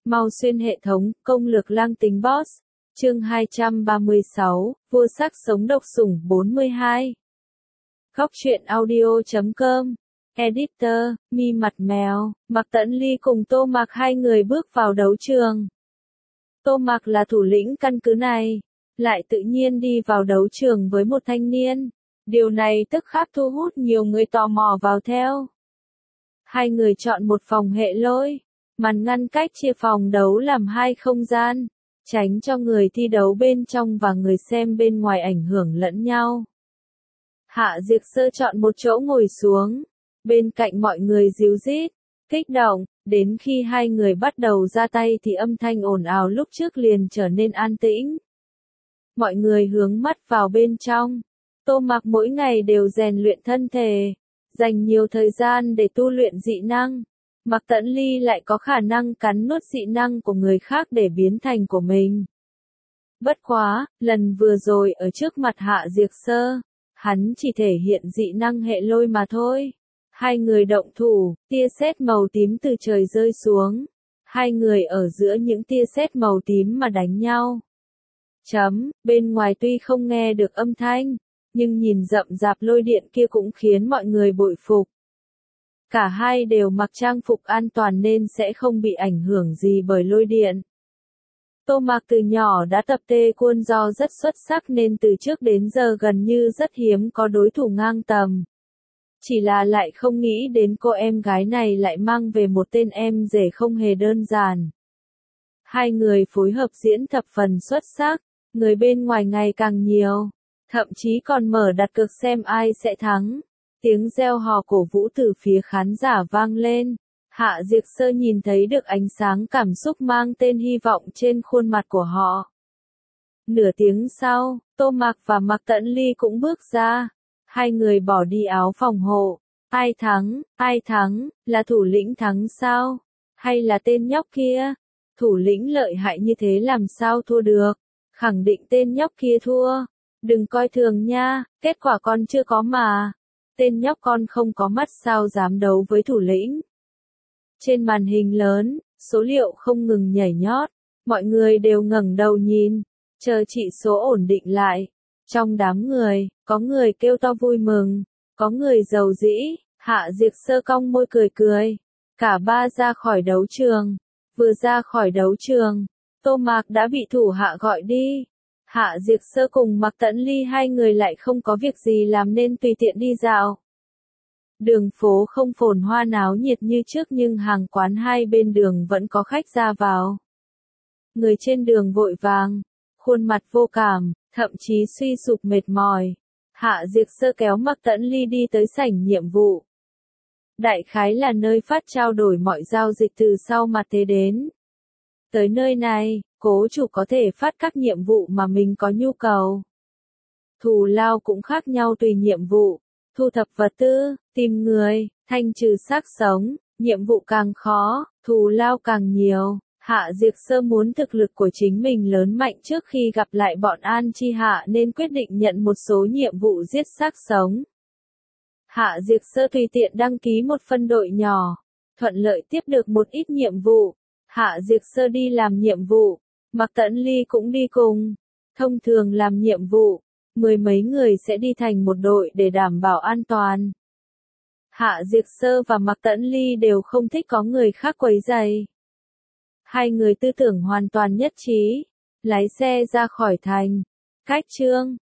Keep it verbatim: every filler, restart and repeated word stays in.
Mau xuyên hệ thống, công lược lang tính boss. Chương hai trăm ba mươi sáu, vua sắc sống độc sủng bốn mươi hai. Góc truyện audio chấm com. Editor, Mi Mặt Mèo, Mạc Tẫn Ly cùng Tô Mạc hai người bước vào đấu trường. Tô Mạc là thủ lĩnh căn cứ này, lại tự nhiên đi vào đấu trường với một thanh niên. Điều này tức khắc thu hút nhiều người tò mò vào theo. Hai người chọn một phòng hệ lôi, màn ngăn cách chia phòng đấu làm hai không gian, tránh cho người thi đấu bên trong và người xem bên ngoài ảnh hưởng lẫn nhau. Hạ Diệt Sơ chọn một chỗ ngồi xuống, bên cạnh mọi người ríu rít, kích động, đến khi hai người bắt đầu ra tay thì âm thanh ồn ào lúc trước liền trở nên an tĩnh. Mọi người hướng mắt vào bên trong. Tô Mạc mỗi ngày đều rèn luyện thân thể, dành nhiều thời gian để tu luyện dị năng. Mạc Tẫn Ly lại có khả năng cắn nuốt dị năng của người khác để biến thành của mình. Bất quá, lần vừa rồi ở trước mặt Hạ Diệt Sơ, hắn chỉ thể hiện dị năng hệ lôi mà thôi. Hai người động thủ, tia sét màu tím từ trời rơi xuống. Hai người ở giữa những tia sét màu tím mà đánh nhau. Chấm, bên ngoài tuy không nghe được âm thanh, nhưng nhìn rậm rạp lôi điện kia cũng khiến mọi người bội phục. Cả hai đều mặc trang phục an toàn nên sẽ không bị ảnh hưởng gì bởi lôi điện. Tô Mạc từ nhỏ đã tập tê cuôn do rất xuất sắc nên từ trước đến giờ gần như rất hiếm có đối thủ ngang tầm. Chỉ là lại không nghĩ đến cô em gái này lại mang về một tên em rể không hề đơn giản. Hai người phối hợp diễn thập phần xuất sắc, người bên ngoài ngày càng nhiều, thậm chí còn mở đặt cược xem ai sẽ thắng. Tiếng reo hò cổ vũ từ phía khán giả vang lên. Hạ Diệt Sơ nhìn thấy được ánh sáng cảm xúc mang tên hy vọng trên khuôn mặt của họ. Nửa tiếng sau, Tô Mạc và Mạc Tẫn Ly cũng bước ra. Hai người bỏ đi áo phòng hộ. Ai thắng, ai thắng, là thủ lĩnh thắng sao? Hay là tên nhóc kia? Thủ lĩnh lợi hại như thế làm sao thua được? Khẳng định tên nhóc kia thua. Đừng coi thường nha, kết quả con chưa có mà. Tên nhóc con không có mắt sao dám đấu với thủ lĩnh. Trên màn hình lớn, số liệu không ngừng nhảy nhót. Mọi người đều ngẩng đầu nhìn, chờ chỉ số ổn định lại. Trong đám người, có người kêu to vui mừng, có người giàu dĩ. Hạ Diệt Sơ cong môi cười cười. Cả ba ra khỏi đấu trường. Vừa ra khỏi đấu trường, Tô Mạc đã bị thủ hạ gọi đi. Hạ Diệt Sơ cùng Mạc Tẫn Ly hai người lại không có việc gì làm nên tùy tiện đi dạo. Đường phố không phồn hoa náo nhiệt như trước nhưng hàng quán hai bên đường vẫn có khách ra vào. Người trên đường vội vàng, khuôn mặt vô cảm, thậm chí suy sụp mệt mỏi. Hạ Diệt Sơ kéo Mạc Tẫn Ly đi tới sảnh nhiệm vụ. Đại khái là nơi phát trao đổi mọi giao dịch từ sau mặt thế đến. Tới nơi này, cố chủ có thể phát các nhiệm vụ mà mình có nhu cầu. Thù lao cũng khác nhau tùy nhiệm vụ. Thu thập vật tư, tìm người, thanh trừ xác sống, nhiệm vụ càng khó, thù lao càng nhiều. Hạ Diệt Sơ muốn thực lực của chính mình lớn mạnh trước khi gặp lại bọn An Chi Hạ nên quyết định nhận một số nhiệm vụ giết xác sống. Hạ Diệt Sơ tùy tiện đăng ký một phân đội nhỏ, thuận lợi tiếp được một ít nhiệm vụ. Hạ Diệt Sơ đi làm nhiệm vụ, Mạc Tẫn Ly cũng đi cùng. Thông thường làm nhiệm vụ, mười mấy người sẽ đi thành một đội để đảm bảo an toàn. Hạ Diệt Sơ và Mạc Tẫn Ly đều không thích có người khác quấy rầy. Hai người tư tưởng hoàn toàn nhất trí, lái xe ra khỏi thành. Cách chương,